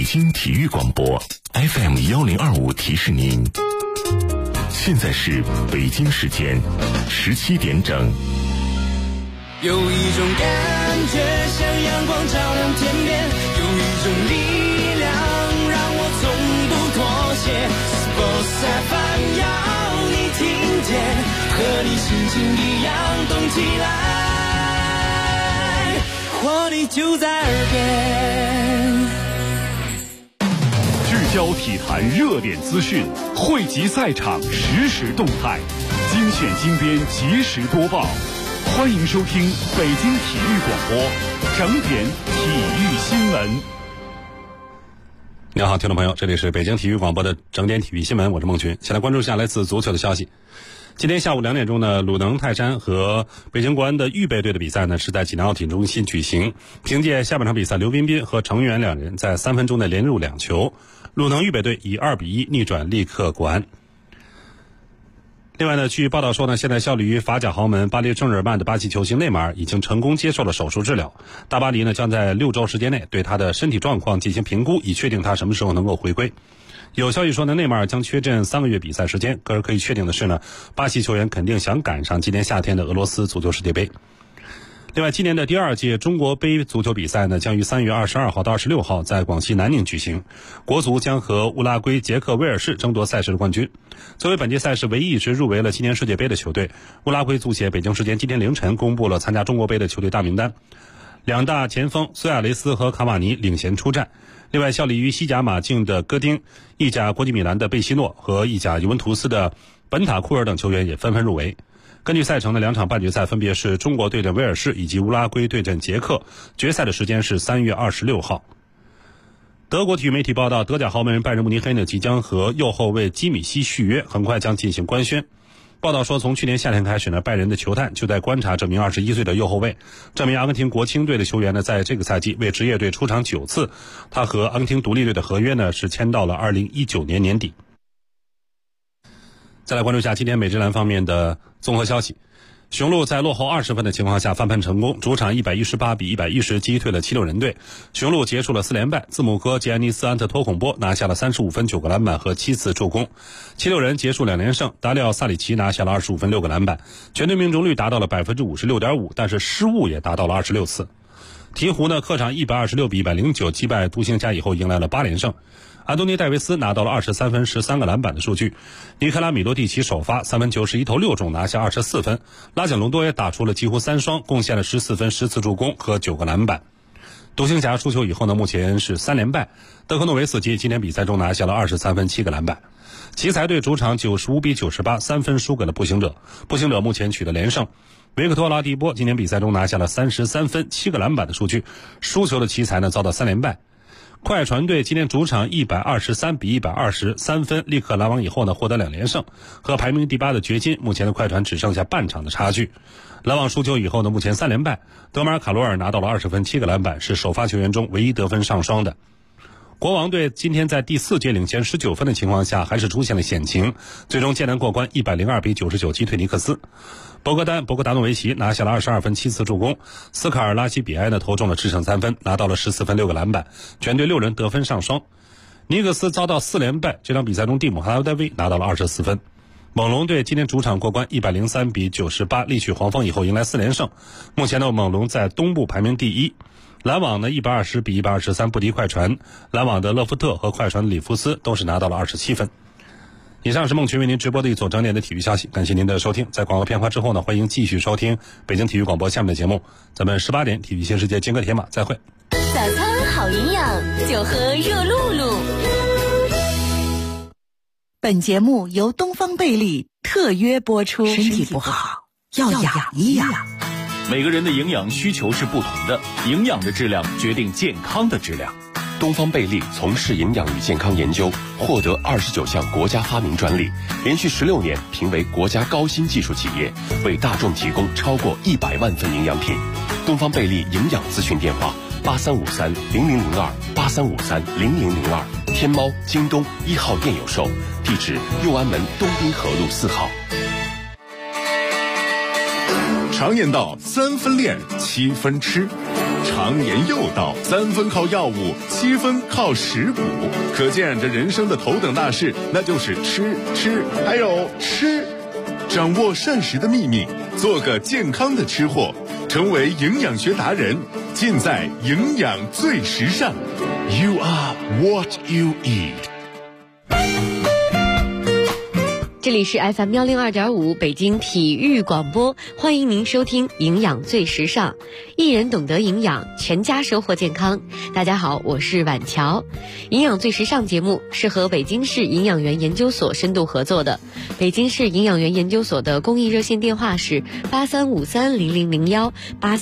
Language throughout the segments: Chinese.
京体育广播 FM1025提示您，现在是北京时间17点整。 有一种感觉像阳光照亮天边，有一种力量让我从不妥协。Sports FM 要你听见，和你心情一样动起来，活力就在耳边。 聚焦体坛热点资讯，汇集赛场实时动态，精选精编及时播报。欢迎收听北京体育广播整点体育新闻。 你好，听众朋友，这里是北京体育广播的整点体育新闻，我是孟群。先来关注一下来自足球的消息。今天下午2点钟呢，鲁能泰山和北京国安的预备队的比赛呢是在济南奥体中心举行。凭借下半场比赛，刘彬彬和程源两人在3分钟内连入2球，鲁能预备队以2-1逆转力克国安。另外呢，据报道说呢，现在效力于法甲豪门巴黎圣日耳曼的巴西球星内马尔已经成功接受了手术治疗。大巴黎呢将在6周时间内对他的身体状况进行评估，以确定他什么时候能够回归。有消息说呢，内马尔将缺阵3个月比赛时间。可以确定的是呢，巴西球员肯定想赶上今年夏天的俄罗斯足球世界杯。另外，今年的第2届中国杯足球比赛呢，将于3月22号到26号在广西南宁举行。国足将和乌拉圭、捷克、威尔士争夺赛事的冠军。作为本届赛事唯一一支入围了今年世界杯的球队，乌拉圭足协北京时间今天凌晨公布了参加中国杯的球队大名单。两大前锋苏亚雷斯和卡瓦尼领衔出战。另外，效力于西甲马竞的戈丁、意甲国际米兰的贝西诺和意甲尤文图斯的本塔库尔等球员也纷纷入围。根据赛程的2场半决赛分别是中国对阵威尔士以及乌拉圭对阵捷克，决赛的时间是3月26号。德国体育媒体报道，德甲豪门拜仁慕尼黑呢即将和右后卫基米希续约，很快将进行官宣。报道说，从去年夏天开始呢，拜仁的球探就在观察这名21岁的右后卫。这名阿根廷国青队的球员呢，在这个赛季为职业队出场9次。他和阿根廷独立队的合约呢是签到了2019年年底。再来关注一下今天美职篮方面的综合消息。雄鹿在落后20分的情况下翻盘成功，主场118-110击退了76人队。雄鹿结束了4连败，字母哥吉安尼斯·安特托孔波拿下了35分、9个篮板和7次助攻。76人结束2连胜，达里奥·萨里奇拿下了25分、6个篮板，全队命中率达到了 56.5%， 但是失误也达到了26次。鹈鹕呢，客场126-109击败独行侠以后迎来了8连胜。安东尼·戴维斯拿到了23分、13个篮板的数据。尼克拉·米罗蒂奇首发3分球11投6中，拿下24分。拉贾隆多也打出了几乎3双，贡献了14分、10次助攻和9个篮板。独行侠输球以后呢，目前是3连败。德克诺维斯基今天比赛中拿下了23分、7个篮板。奇才队主场95-98 3分输给了步行者，步行者目前取得连胜。维克托·拉蒂波今天比赛中拿下了33分、7个篮板的数据。输球的奇才呢遭到3连败。快船队今天主场123-120 3分力克篮网以后呢，获得2连胜，和排名第8的掘金目前的快船只剩下半场的差距。篮网输球以后呢，目前3连败。德马尔卡罗尔拿到了20分、7个篮板，是首发球员中唯一得分上双的。国王队今天在第4节领先19分的情况下，还是出现了险情，最终艰难过关102-99击退尼克斯。博格达诺维奇拿下了22分、7次助攻。斯卡尔拉西比埃呢投中了制胜3分，拿到了14分、6个篮板，全队6人得分上双。尼克斯遭到4连败，这场比赛中蒂姆哈德威拿到了24分。猛龙队今天主场过关103-98力取黄蜂以后迎来4连胜，目前呢猛龙在东部排名第1。篮网呢120-123不敌快船，篮网的勒夫特和快船的里夫斯都是拿到了27分。以上是孟群为您直播的一组整点的体育消息，感谢您的收听。在广告片花之后呢，欢迎继续收听北京体育广播下面的节目。咱们18点体育新世界金戈铁马再会。 早餐好营养，就喝热露露。本节目由东方贝利特约播出。身体不好要养一养。 每个人的营养需求是不同的，营养的质量决定健康的质量。 东方贝利从事营养与健康研究，获得29项国家发明专利，连续16年评为国家高新技术企业，为大众提供超过100万份营养品。东方贝利营养咨询电话：8353-0002 8353-0002，天猫、京东1号店有售，地址右安门东滨河路4号。 常言道，3分练，7分吃。 常年又到，3分靠药物，7分靠食补。可见这人生的头等大事，那就是吃，还有吃。掌握膳食的秘密，做个健康的吃货，成为营养学达人，尽在营养最时尚。You are what you eat。 这里是 FM 102.5北京体育广播，欢迎您收听营养最时尚，一人懂得营养，全家收获健康。大家好，我是婉乔。营养最时尚节目是和北京市营养员研究所深度合作的。北京市营养员研究所的公益热线电话是83530001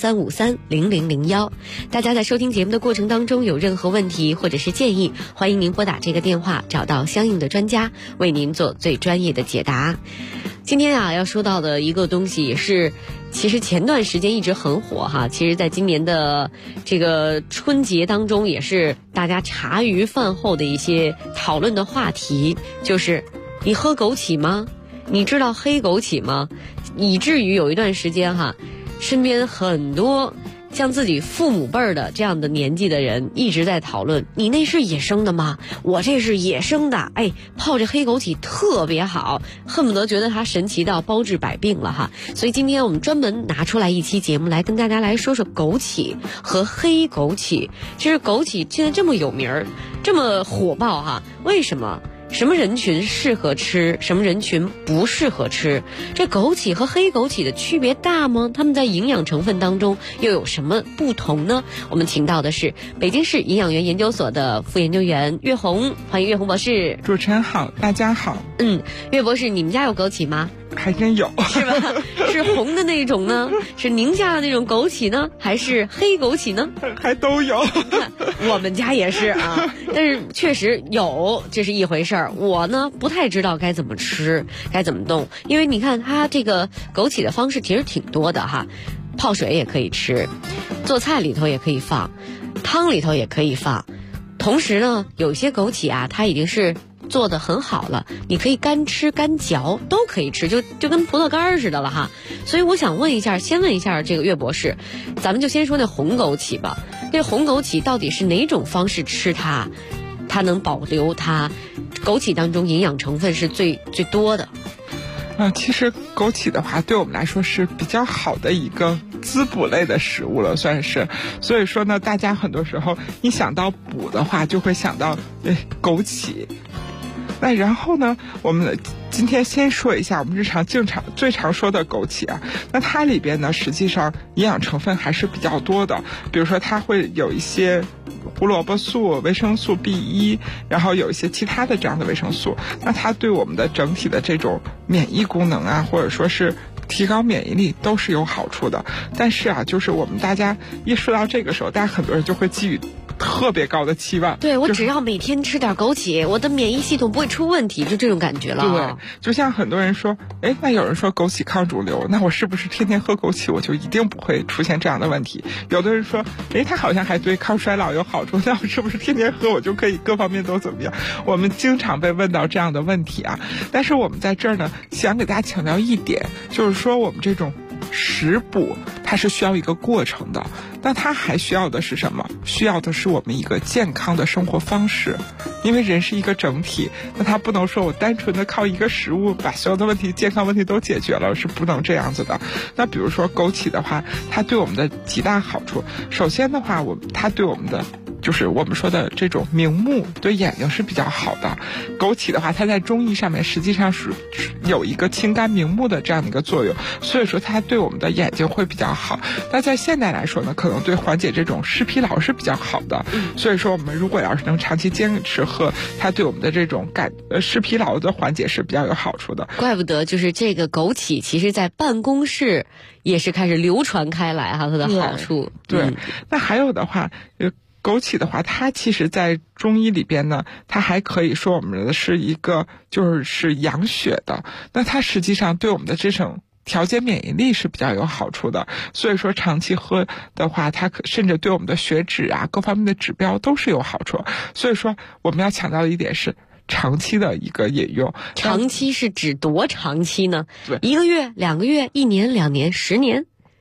83530001。大家在收听节目的过程当中有任何问题或者是建议，欢迎您拨打这个电话，找到相应的专家为您做最专业的解答。今天要说到的一个东西也是其实前段时间一直很火哈，其实在今年的这个春节当中也是大家茶余饭后的一些讨论的话题，就是你喝枸杞吗？你知道黑枸杞吗？以至于有一段时间身边很多像自己父母辈儿的这样的年纪的人一直在讨论，你那是野生的吗？我这是野生的，泡着黑枸杞特别好，恨不得觉得它神奇到包治百病了所以今天我们专门拿出来一期节目来跟大家来说说枸杞和黑枸杞。其实枸杞现在这么有名儿，这么火爆为什么？什么人群适合吃，什么人群不适合吃？这枸杞和黑枸杞的区别大吗？它们在营养成分当中又有什么不同呢？我们请到的是北京市营养员研究所的副研究员岳红，欢迎岳红博士。 主持人好，大家好。 岳博士，你们家有枸杞吗？ 还真有， 是吧？是红的那种呢？是宁夏的那种枸杞呢？还是黑枸杞呢？ 还都有。 我们家也是但是确实有，这是一回事儿。我呢不太知道该怎么吃，该怎么动，因为你看它这个枸杞的方式其实挺多的泡水也可以吃，做菜里头也可以放，汤里头也可以放。同时呢，有些枸杞它已经是做得很好了，你可以干吃干嚼都可以吃，就跟葡萄干似的了所以我想先问一下这个岳博士，咱们就先说那红枸杞吧。这红枸杞到底是哪种方式吃它能保留它枸杞当中营养成分是最多的？ 其实枸杞的话对我们来说是比较好的一个滋补类的食物了，算是。所以说呢，大家很多时候一想到补的话就会想到枸杞。那然后呢，我们今天先说一下我们日常最常说的枸杞那它里边呢实际上营养成分还是比较多的，比如说它会有一些胡萝卜素、维生素 B1， 然后有一些其他的这样的维生素，那它对我们的整体的这种免疫功能或者说是提高免疫力都是有好处的。但是就是我们大家一说到这个时候，大家很多人就会寄予特别高的期望， 对，我只要每天吃点枸杞，我的免疫系统不会出问题，就这种感觉了。 对，就像很多人说，那有人说枸杞抗肿瘤，那我是不是天天喝枸杞我就一定不会出现这样的问题？有的人说，它好像还对抗衰老有好处，那我是不是天天喝我就可以各方面都怎么样？我们经常被问到这样的问题但是我们在这儿呢，想给大家强调一点，就是说我们这种食补它是需要一个过程的，那它还需要的是什么？需要的是我们一个健康的生活方式。因为人是一个整体，那它不能说我单纯的靠一个食物把所有的问题、健康问题都解决了，是不能这样子的。那比如说枸杞的话，它对我们的几大好处，首先的话，它对我们的就是我们说的这种明目，对眼睛是比较好的。枸杞的话，它在中医上面实际上是有一个清肝明目的这样的一个作用，所以说它对我们的眼睛会比较好。那在现代来说呢，可能对缓解这种湿疲劳是比较好的。所以说我们如果要是能长期坚持喝，它对我们的这种湿疲劳的缓解是比较有好处的。 怪不得就是这个枸杞其实在办公室也是开始流传开来它的好处。 对，那还有的话枸杞的话，它其实在中医里边呢，它还可以说我们的是一个就是养血的，那它实际上对我们的这种调节免疫力是比较有好处的。所以说长期喝的话，它甚至对我们的血脂各方面的指标都是有好处。所以说我们要强调的一点是长期的一个饮用。 长期是指多长期呢？ 对，1 个月、2个月、1年、2年、10年？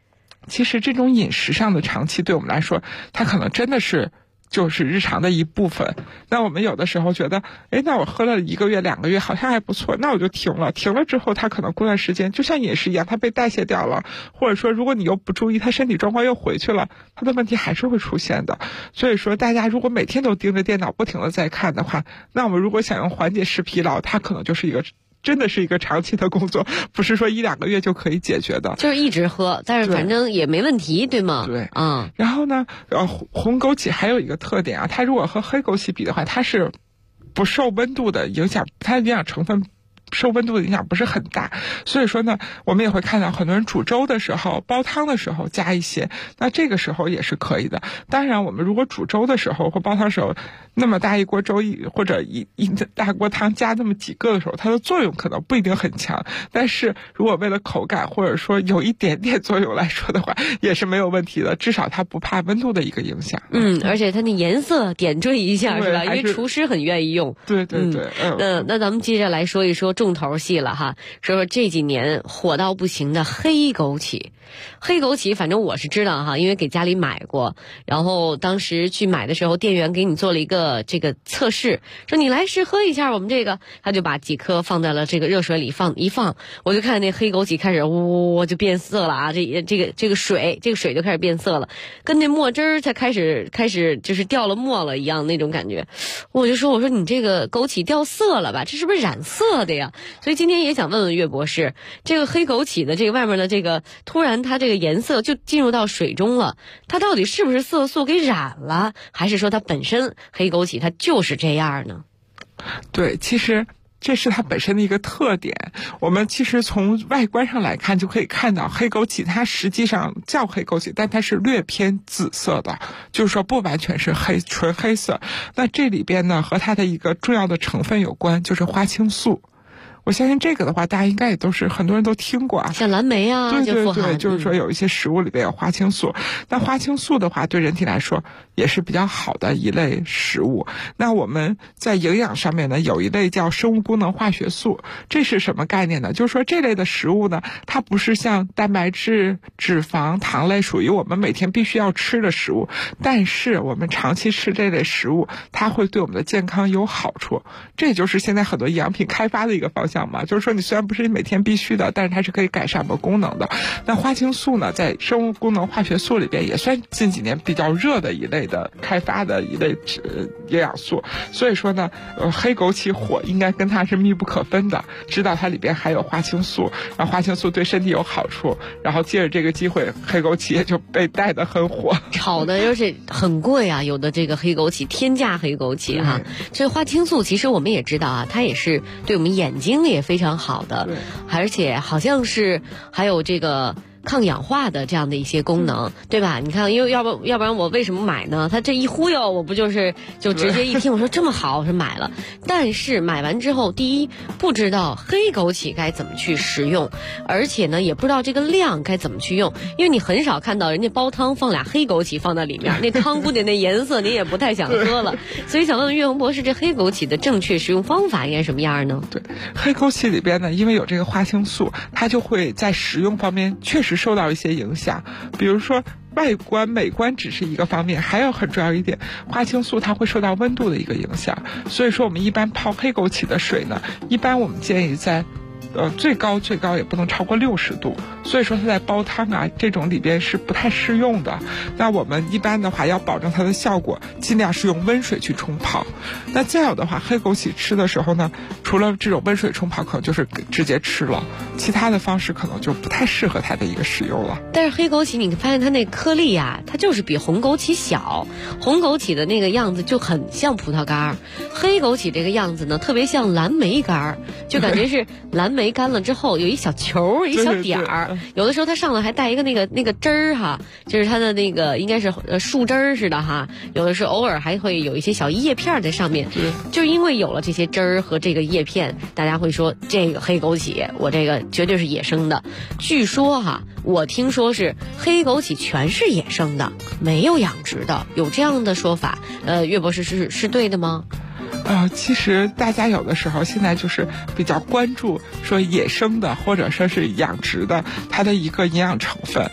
其实这种饮食上的长期对我们来说，它可能真的是就是日常的一部分。那我们有的时候觉得，那我喝了1个月2个月好像还不错，那我就停了之后，它可能过段时间就像饮食一样，它被代谢掉了，或者说如果你又不注意，它身体状况又回去了，它的问题还是会出现的。所以说大家如果每天都盯着电脑不停的在看的话，那我们如果想用缓解视疲劳，它可能就是真的是一个长期的工作，不是说1、2个月就可以解决的。 就是一直喝，但是反正也没问题，对吗？ 对，然后呢，红枸杞还有一个特点啊，它如果和黑枸杞比的话，它是不受温度的影响，它的营养成分受温度的影响不是很大，所以说呢，我们也会看到很多人煮粥的时候、煲汤的时候加一些，那这个时候也是可以的。当然，我们如果煮粥的时候或煲汤的时候，那么大一锅粥或者一大锅汤加那么几个的时候，它的作用可能不一定很强。但是如果为了口感或者说有一点点作用来说的话，也是没有问题的，至少它不怕温度的一个影响。 而且它那颜色点缀一下是吧？因为厨师很愿意用。 对。 那咱们接着来说一说重头戏了哈，说这几年火到不行的黑枸杞。黑枸杞反正我是知道哈，因为给家里买过，然后当时去买的时候，店员给你做了一个这个测试，说你来试喝一下我们这个，他就把几颗放在了这个热水里放，我就看那黑枸杞开始就变色了啊，这个水就开始变色了，跟那墨汁儿才开始就是掉了墨了一样那种感觉。我说你这个枸杞掉色了吧，这是不是染色的呀？所以今天也想问问岳博士，这个黑枸杞的这个外面的这个突然它这个颜色就进入到水中了，它到底是不是色素给染了，还是说它本身黑枸杞它就是这样呢？ 对，其实这是它本身的一个特点。我们其实从外观上来看就可以看到，黑枸杞它实际上叫黑枸杞，但它是略偏紫色的，就是说不完全是纯黑色。那这里边呢，和它的一个重要的成分有关，就是花青素。我相信这个的话，大家应该也都是很多人都听过啊， 像蓝莓啊， 对，就是说有一些食物里边有花青素。那花青素的话，对人体来说也是比较好的一类食物。那我们在营养上面呢，有一类叫生物功能化学素，这是什么概念呢？就是说这类的食物呢，它不是像蛋白质、脂肪、糖类属于我们每天必须要吃的食物，但是我们长期吃这类食物，它会对我们的健康有好处。这也就是现在很多营养品开发的一个方向。就是说你虽然不是每天必须的，但是它是可以改善我们功能的。那花青素呢，在生物功能化学素里边也算近几年比较热的一类的开发的一类营养素。所以说呢，黑枸杞火应该跟它是密不可分的，知道它里边还有花青素，然后花青素对身体有好处，然后借着这个机会，黑枸杞也就被带得很火， 炒的又是很贵啊，有的这个黑枸杞天价黑枸杞哈。这花青素其实我们也知道啊，它也是对我们眼睛也非常好的，而且好像是还有这个抗氧化的这样的一些功能，对吧？你看，因为要不然我为什么买呢？他这一忽悠，我不就直接一听我说这么好，我是买了。但是买完之后，第一不知道黑枸杞该怎么去食用，而且呢也不知道这个量该怎么去用，因为你很少看到人家煲汤放俩黑枸杞放在里面，那汤估计那颜色你也不太想喝了。所以想问问岳红博士，这黑枸杞的正确食用方法应该什么样呢？ 对，黑枸杞里边呢，因为有这个花青素，它就会在食用方面确实受到一些影响，比如说外观美观只是一个方面，还有很重要一点，花青素它会受到温度的一个影响。所以说我们一般泡黑枸杞的水呢，一般我们建议在最高也不能超过60度，所以说它在煲汤啊这种里边是不太适用的。那我们一般的话要保证它的效果，尽量是用温水去冲泡。那再有的话，黑枸杞吃的时候呢，除了这种温水冲泡，可能就是直接吃了，其他的方式可能就不太适合它的一个使用了。 但是黑枸杞你发现它那颗粒啊，它就是比红枸杞小，红枸杞的那个样子就很像葡萄干，黑枸杞这个样子呢特别像蓝莓干，就感觉是蓝莓干了之后有一小球一小点儿，有的时候它上头还带一个那个汁儿哈，就是它的那个应该是树汁儿似的哈，有的时候偶尔还会有一些小叶片在上面，就因为有了这些汁儿和这个叶片，大家会说这个黑枸杞我这个绝对是野生的。据说哈，我听说是黑枸杞全是野生的，没有养殖的，有这样的说法。岳博士是对的吗？ 其实大家有的时候现在就是比较关注说野生的或者说是养殖的它的一个营养成分。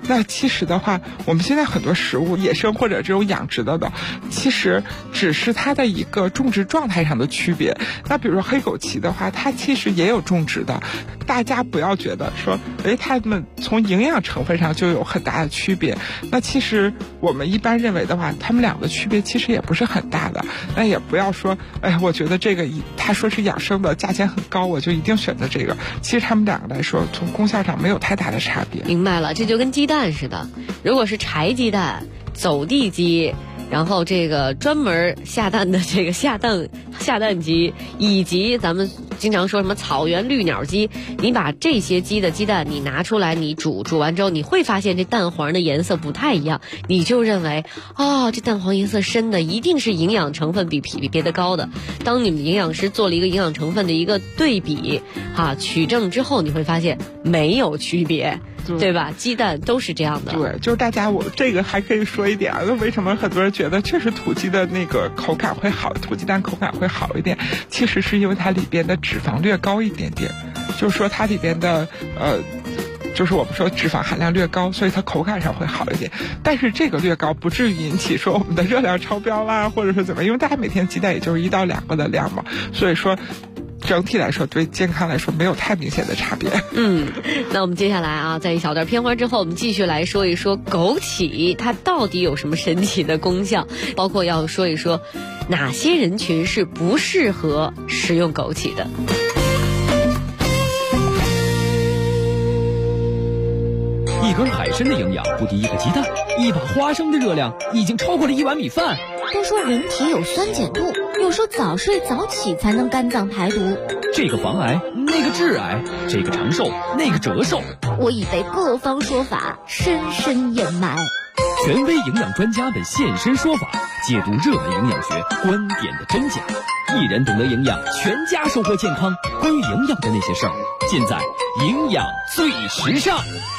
那其实的话，我们现在很多食物，野生或者这种养殖的，其实只是它的一个种植状态上的区别。那比如说黑枸杞的话，它其实也有种植的，大家不要觉得说，它们从营养成分上就有很大的区别。那其实我们一般认为的话，它们俩的区别其实也不是很大的。那也不要说，我觉得这个他说是养生的，价钱很高，我就一定选择这个。其实他们两个来说，从功效上没有太大的差别。 明白了，这就跟鸡蛋似的，如果是柴鸡蛋、走地鸡，然后这个专门下蛋的这个下蛋鸡，以及咱们经常说什么草原绿鸟鸡，你把这些鸡的鸡蛋你拿出来，你煮完之后，你会发现这蛋黄的颜色不太一样，你就认为这蛋黄颜色深的一定是营养成分比别的高的。当你们营养师做了一个营养成分的一个对比取证之后，你会发现没有区别。对吧？鸡蛋都是这样的。 对，就是大家，我这个还可以说一点啊，为什么很多人觉得确实土鸡的那个口感会好，土鸡蛋口感会好一点？其实是因为它里边的脂肪略高一点点，就是说它里边的就是我们说脂肪含量略高，所以它口感上会好一点。但是这个略高不至于引起说我们的热量超标啦，或者是怎么，因为大家每天鸡蛋也就是1到2个的量嘛，所以说整体来说对健康来说没有太明显的差别。 那我们接下来在一小段片花之后，我们继续来说一说枸杞它到底有什么神奇的功效，包括要说一说哪些人群是不适合食用枸杞的。 一根海参的营养不敌一个鸡蛋，一把花生的热量已经超过了1碗米饭。 都说人体有酸碱度，又说早睡早起才能肝脏排毒。 这个防癌，那个致癌，这个长寿，那个折寿。 我已被各方说法深深掩埋。 权威营养专家们现身说法，解读热门营养学观点的真假。一人懂得营养，全家收获健康。关于营养的那些事儿，尽在营养最时尚。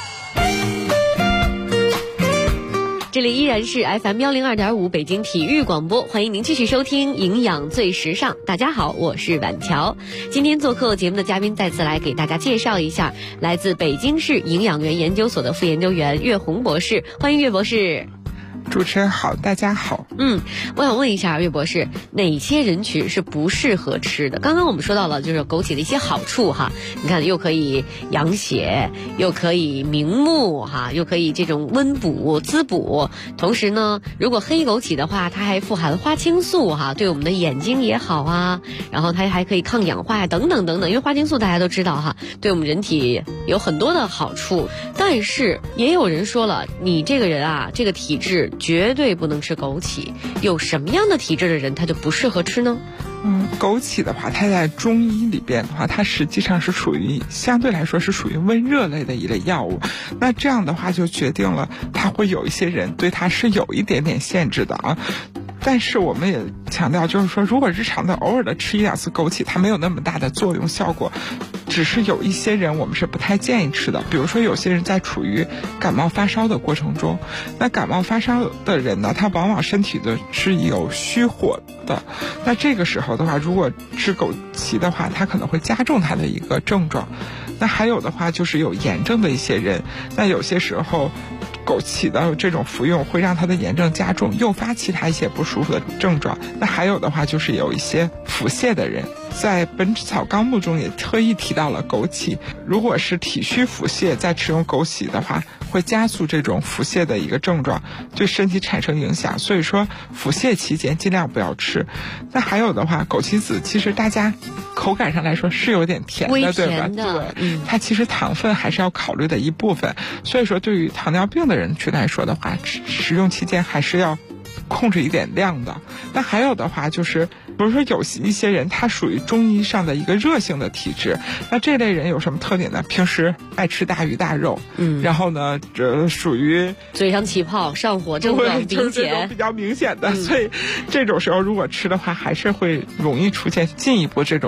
这里依然是 FM 102.5北京体育广播，欢迎您继续收听营养最时尚。大家好，我是婉乔。今天做客节目的嘉宾再次来给大家介绍一下，来自北京市营养园研究所的副研究员岳红博士，欢迎岳博士。 主持人好，大家好。 我想问一下岳博士，哪些人群是不适合吃的？刚刚我们说到了就是枸杞的一些好处你看又可以养血，又可以明目又可以这种温补滋补。同时呢，如果黑枸杞的话，它还富含花青素对我们的眼睛也好然后它还可以抗氧化等等等等。因为花青素大家都知道对我们人体有很多的好处。但是也有人说了，你这个人这个体质绝对不能吃枸杞。有什么样的体质的人他就不适合吃呢？ 枸杞的话，它在中医里边的话，它实际上是相对来说是属于温热类的一类药物。那这样的话就决定了它会有一些人对它是有一点点限制的但是我们也强调，就是说如果日常的偶尔的吃1-2次枸杞，它没有那么大的作用效果，只是有一些人我们是不太建议吃的。比如说有些人在处于感冒发烧的过程中，那感冒发烧的人呢，他往往身体的是有虚火的，那这个时候的话，如果吃枸杞的话，它可能会加重它的一个症状。那还有的话就是有炎症的一些人，那有些时候枸杞的这种服用会让他的炎症加重，诱发其他一些不舒服的症状。那还有的话就是有一些腹泻的人，在《本草纲目》中也特意提到了枸杞，如果是体虚腹泻再吃用枸杞的话，会加速这种腹泻的一个症状，对身体产生影响。所以说腹泻期间尽量不要吃。那还有的话，枸杞子其实大家口感上来说是有点甜的，对吧？对，它其实糖分还是要考虑的一部分。所以说对于糖尿病的人群来说的话，食用期间还是要控制一点量的。那还有的话就是，比如说有一些人他属于中医上的一个热性的体质，那这类人有什么特点呢？平时爱吃大鱼大肉，然后呢属于嘴上起泡、上火症状明显， 就是这种比较明显的，所以这种时候如果吃的话，还是会容易出现进一步这种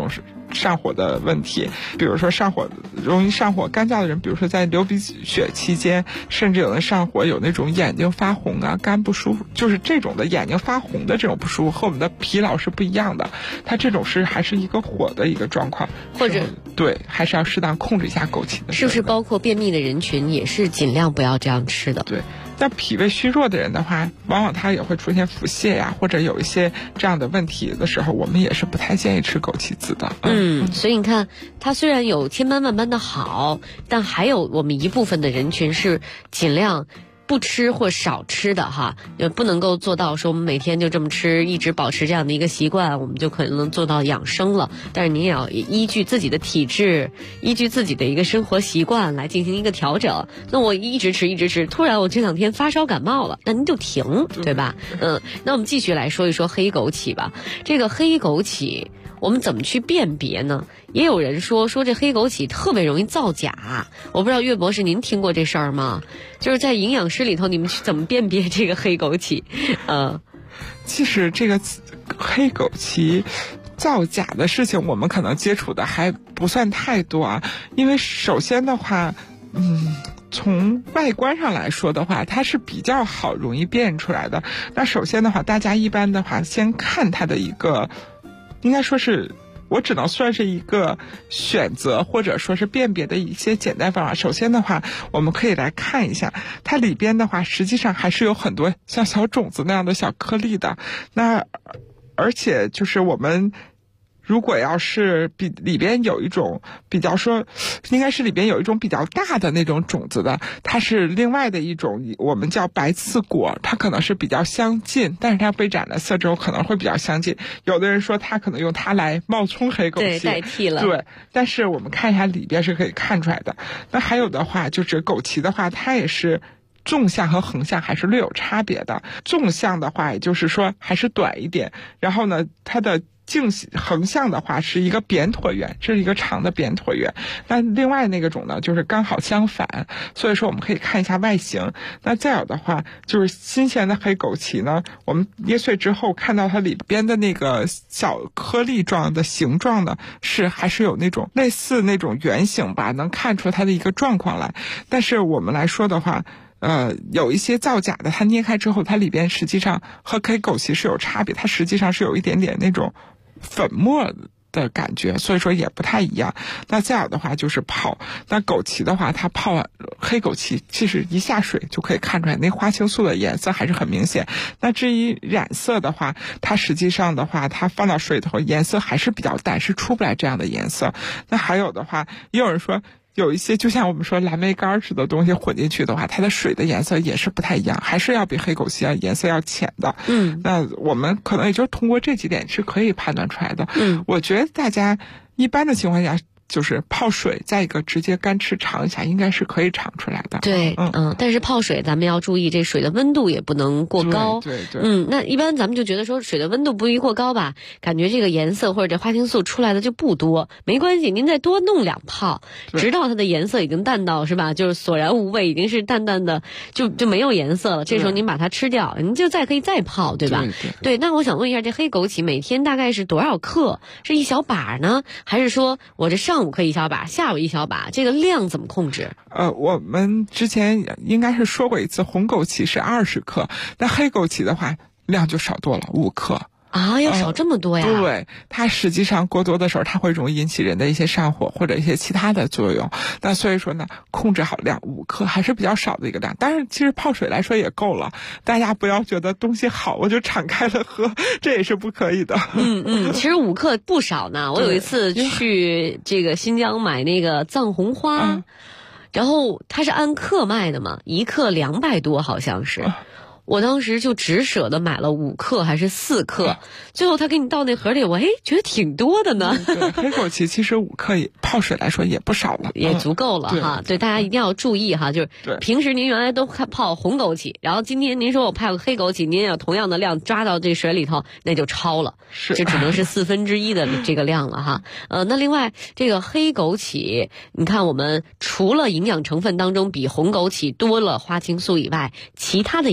上火的问题，比如说容易上火干燥的人，比如说在流鼻血期间，甚至有人上火有那种眼睛发红啊、肝不舒服，就是这种的眼睛发红的这种不舒服和我们的疲劳是不一样的，它这种还是一个火的一个状况， 或者对，还是要适当控制一下枸杞的。 是不是包括便秘的人群也是尽量不要这样吃的？ 对。但脾胃虚弱的人的话，往往他也会出现腹泻呀，或者有一些这样的问题的时候，我们也是不太建议吃枸杞子的。 所以你看，它虽然有千般万般的好，但还有我们一部分的人群是尽量不吃或少吃的哈，也不能够做到说我们每天就这么吃，一直保持这样的一个习惯，我们就可能做到养生了。但是你也要依据自己的体质，依据自己的一个生活习惯来进行一个调整。那我一直吃，突然我这2天发烧感冒了，那您就停，对吧？那我们继续来说一说黑枸杞吧。这个黑枸杞我们怎么去辨别呢？也有人说这黑枸杞特别容易造假，我不知道岳博士您听过这事儿吗？就是在营养师里头，你们去怎么辨别这个黑枸杞？ 其实这个黑枸杞造假的事情，我们可能接触的还不算太多啊。因为首先的话，从外观上来说的话，它是比较好容易辨出来的。那首先的话，大家一般的话先看它的一个，应该说是我只能算是一个选择或者说是辨别的一些简单方法。首先的话，我们可以来看一下它里边的话，实际上还是有很多像小种子那样的小颗粒的。那而且就是我们如果要是里边有一种比较说，应该是里边有一种比较大的那种种子的，它是另外的一种我们叫白刺果，它可能是比较相近，但是它被染了色之后可能会比较相近。有的人说他可能用它来冒充黑枸杞， 对，代替了。 对，但是我们看一下里边是可以看出来的。那还有的话，就是枸杞的话，它也是纵向和横向还是略有差别的。纵向的话，也就是说还是短一点，然后呢，它的横向的话是一个扁椭圆，这是一个长的扁椭圆。那另外那个种呢，就是刚好相反。所以说我们可以看一下外形。那再有的话，就是新鲜的黑枸杞呢，我们捏碎之后看到它里边的那个小颗粒状的形状呢，还是有那种类似那种圆形吧，能看出它的一个状况来。但是我们来说的话，有一些造假的，它捏开之后，它里边实际上和黑枸杞是有差别，它实际上是有一点点那种粉末的感觉，所以说也不太一样。那再有的话就是泡，那枸杞的话，它泡完黑枸杞其实一下水就可以看出来，那花青素的颜色还是很明显。那至于染色的话，它实际上的话，它放到水里头颜色还是比较淡，是出不来这样的颜色。那还有的话，也有人说有一些就像我们说蓝莓干似的东西混进去的话，它的水的颜色也是不太一样，还是要比黑枸杞颜色要浅的。那我们可能也就是通过这几点是可以判断出来的。我觉得大家一般的情况下，就是泡水，再一个直接干吃尝一下，应该是可以尝出来的。 对，但是泡水咱们要注意，这水的温度也不能过高。 对。 那一般咱们就觉得说水的温度不宜过高吧，感觉这个颜色或者这花青素出来的就不多，没关系，您再多弄2泡，直到它的颜色已经淡到是吧，就是索然无味，已经是淡淡的就没有颜色了。这时候您把它吃掉，您就可以再泡，对吧？对。那我想问一下，这黑枸杞每天大概是多少克？是一小把呢，还是说我这上午可以1小把，下午1小把，这个量怎么控制？ 我们之前应该是说过一次，红枸杞是20克，那黑枸杞的话量就少多了5克。 啊，要少这么多呀？ 对，它实际上过多的时候，它会容易引起人的一些上火或者一些其他的作用。那所以说呢，控制好量5克还是比较少的一个量。当然，其实泡水来说也够了。大家不要觉得东西好我就敞开了喝，这也是不可以的。 其实5克不少呢。我有一次去这个新疆买那个藏红花，然后它是按克卖的嘛，1克200多好像是。我当时就只舍得买了5克还是4克，最后他给你倒那盒里，我觉得挺多的呢。 黑枸杞其实5克泡水来说也不少了， 也足够了哈。对，大家一定要注意哈，就是平时您原来都泡红枸杞，然后今天您说我泡个黑枸杞，您也要同样的量抓到这水里头，那就超了，这只能是1/4的这个量了哈。那另外这个黑枸杞，你看我们除了营养成分当中比红枸杞多了花青素以外，其他的营养成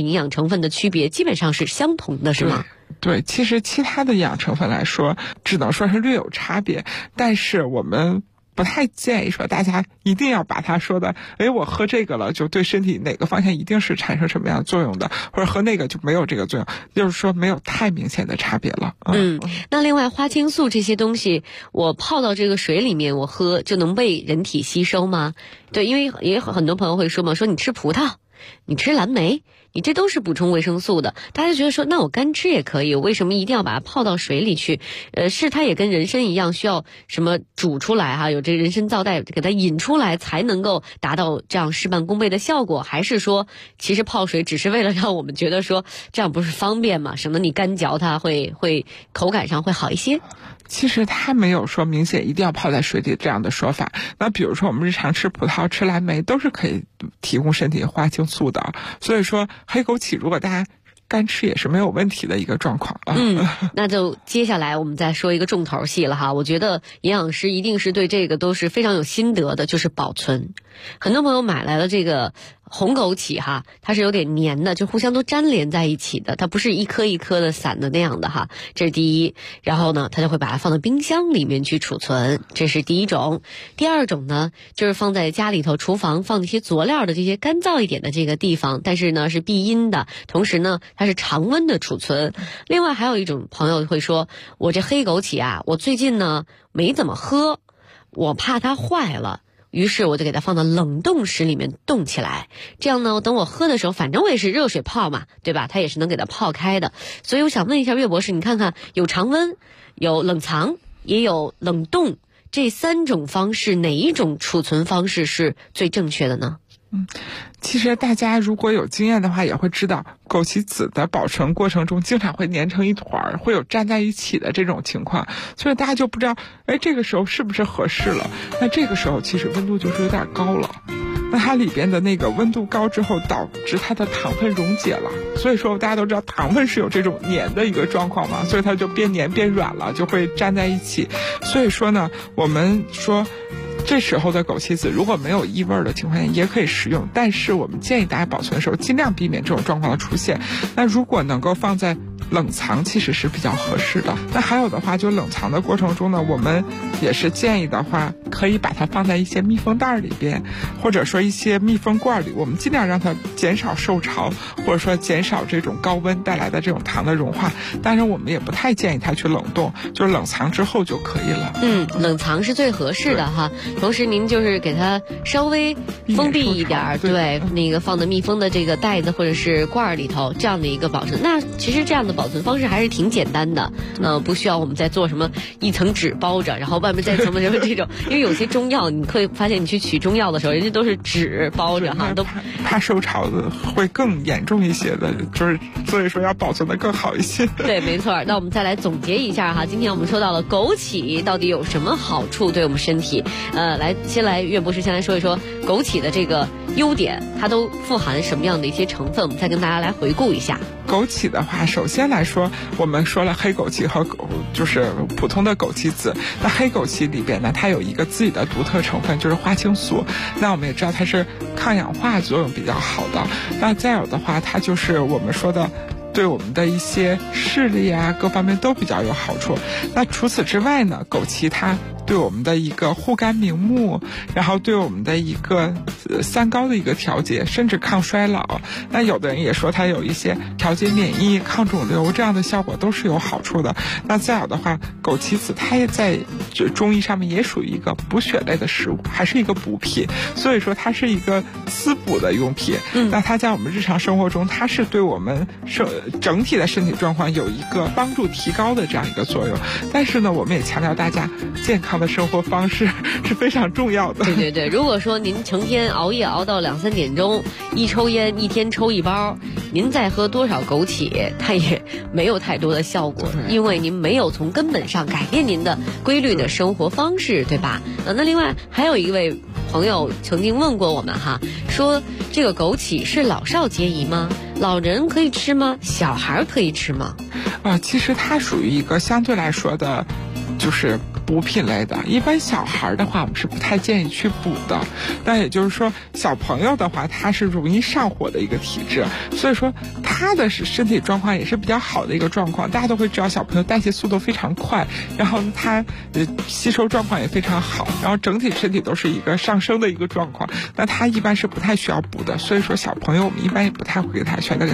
成分的区别基本上是相同的，是吗？ 对，其实其他的营养成分来说，只能说是略有差别，但是我们不太建议说大家一定要把它说的，我喝这个了就对身体哪个方向一定是产生什么样的作用的，或者喝那个就没有这个作用，就是说没有太明显的差别了。 那另外花青素这些东西，我泡到这个水里面我喝就能被人体吸收吗？对，因为也有很多朋友会说嘛，说你吃葡萄，你吃蓝莓，你这都是补充维生素的，大家觉得说那我干吃也可以，为什么一定要把它泡到水里去？是它也跟人参一样需要什么煮出来哈，有这个人参皂带给它引出来才能够达到这样事半功倍的效果，还是说其实泡水只是为了让我们觉得说这样不是方便嘛，省得你干嚼它会口感上会好一些？ 其实它没有说明显一定要泡在水里这样的说法。那比如说我们日常吃葡萄、吃蓝莓都是可以提供身体花青素的，所以说黑枸杞如果大家干吃也是没有问题的一个状况。 那就接下来我们再说一个重头戏了哈。我觉得营养师一定是对这个都是非常有心得的，就是保存。很多朋友买来了这个红枸杞哈，它是有点黏的，就互相都粘连在一起的，它不是一颗一颗的散的那样的哈，这是第一。然后呢，它就会把它放到冰箱里面去储存，这是第一种。第二种呢，就是放在家里头厨房放一些佐料的这些干燥一点的这个地方，但是呢是避阴的，同时呢它是常温的储存。另外还有一种朋友会说，我这黑枸杞啊，我最近呢没怎么喝，我怕它坏了，于是我就给它放到冷冻室里面冻起来，这样呢等我喝的时候，反正我也是热水泡嘛，对吧？它也是能给它泡开的。所以我想问一下岳博士，你看看有常温，有冷藏，也有冷冻，这三种方式哪一种储存方式是最正确的呢？ 其实大家如果有经验的话也会知道，枸杞籽的保存过程中经常会粘成一团，会有粘在一起的这种情况，所以大家就不知道这个时候是不是合适了。那这个时候其实温度就是有点高了，那它里边的那个温度高之后导致它的糖分溶解了，所以说大家都知道糖分是有这种粘的一个状况嘛，所以它就变粘变软了，就会粘在一起。所以说呢，我们说这时候的枸杞籽如果没有异味的情况下也可以食用，但是我们建议大家保存的时候尽量避免这种状况的出现。那如果能够放在冷藏其实是比较合适的。那还有的话，就冷藏的过程中呢，我们也是建议的话可以把它放在一些密封袋里边，或者说一些密封罐里，我们尽量让它减少受潮，或者说减少这种高温带来的这种糖的融化。当然我们也不太建议它去冷冻，就是冷藏之后就可以了。 冷藏是最合适的哈。同时您就是给它稍微封闭一点，对，那个放的密封的这个袋子或者是罐里头，这样的一个保存。那其实这样的保存方式还是挺简单的，不需要我们再做什么一层纸包着，然后外面再层什么这种，因为有些中药你会发现你去取中药的时候，人家都是纸包着哈，都怕受潮的会更严重一些的，就是所以说要保存的更好一些。 对，没错。那我们再来总结一下哈，今天我们说到了枸杞到底有什么好处对我们身体，先来岳博士先来说一说枸杞的这个优点，它都富含什么样的一些成分，我们再跟大家来回顾一下。 枸杞的话，首先来说，我们说了黑枸杞和就是普通的枸杞籽。那黑枸杞里边呢，它有一个自己的独特成分，就是花青素。那我们也知道它是抗氧化作用比较好的。那再有的话，它就是我们说的对我们的一些视力啊各方面都比较有好处。那除此之外呢，枸杞它对我们的一个护肝明目，然后对我们的一个三高的一个调节，甚至抗衰老。那有的人也说它有一些调节免疫、抗肿瘤这样的效果都是有好处的。那再有的话，枸杞籽它也在中医上面也属于一个补血类的食物，还是一个补品，所以说它是一个滋补的用品。那它在我们日常生活中，它是对我们整体的身体状况有一个帮助提高的这样一个作用。但是呢，我们也强调大家健康的生活方式是非常重要的。 对对，如果说您成天熬夜熬到2、3点钟，一抽烟一天抽1包，您再喝多少枸杞，它也没有太多的效果，因为您没有从根本上改变您的规律的生活方式，对吧？那另外还有一位朋友曾经问过我们哈，说这个枸杞是老少皆宜吗？老人可以吃吗？小孩可以吃吗？ 其实它属于一个相对来说的就是补品类的。一般小孩的话，我们是不太建议去补的。那也就是说，小朋友的话，他是容易上火的一个体质，所以说他的身体状况也是比较好的一个状况。大家都会知道，小朋友代谢速度非常快，然后他吸收状况也非常好，然后整体身体都是一个上升的一个状况。那他一般是不太需要补的，所以说小朋友我们一般也不太会给他选择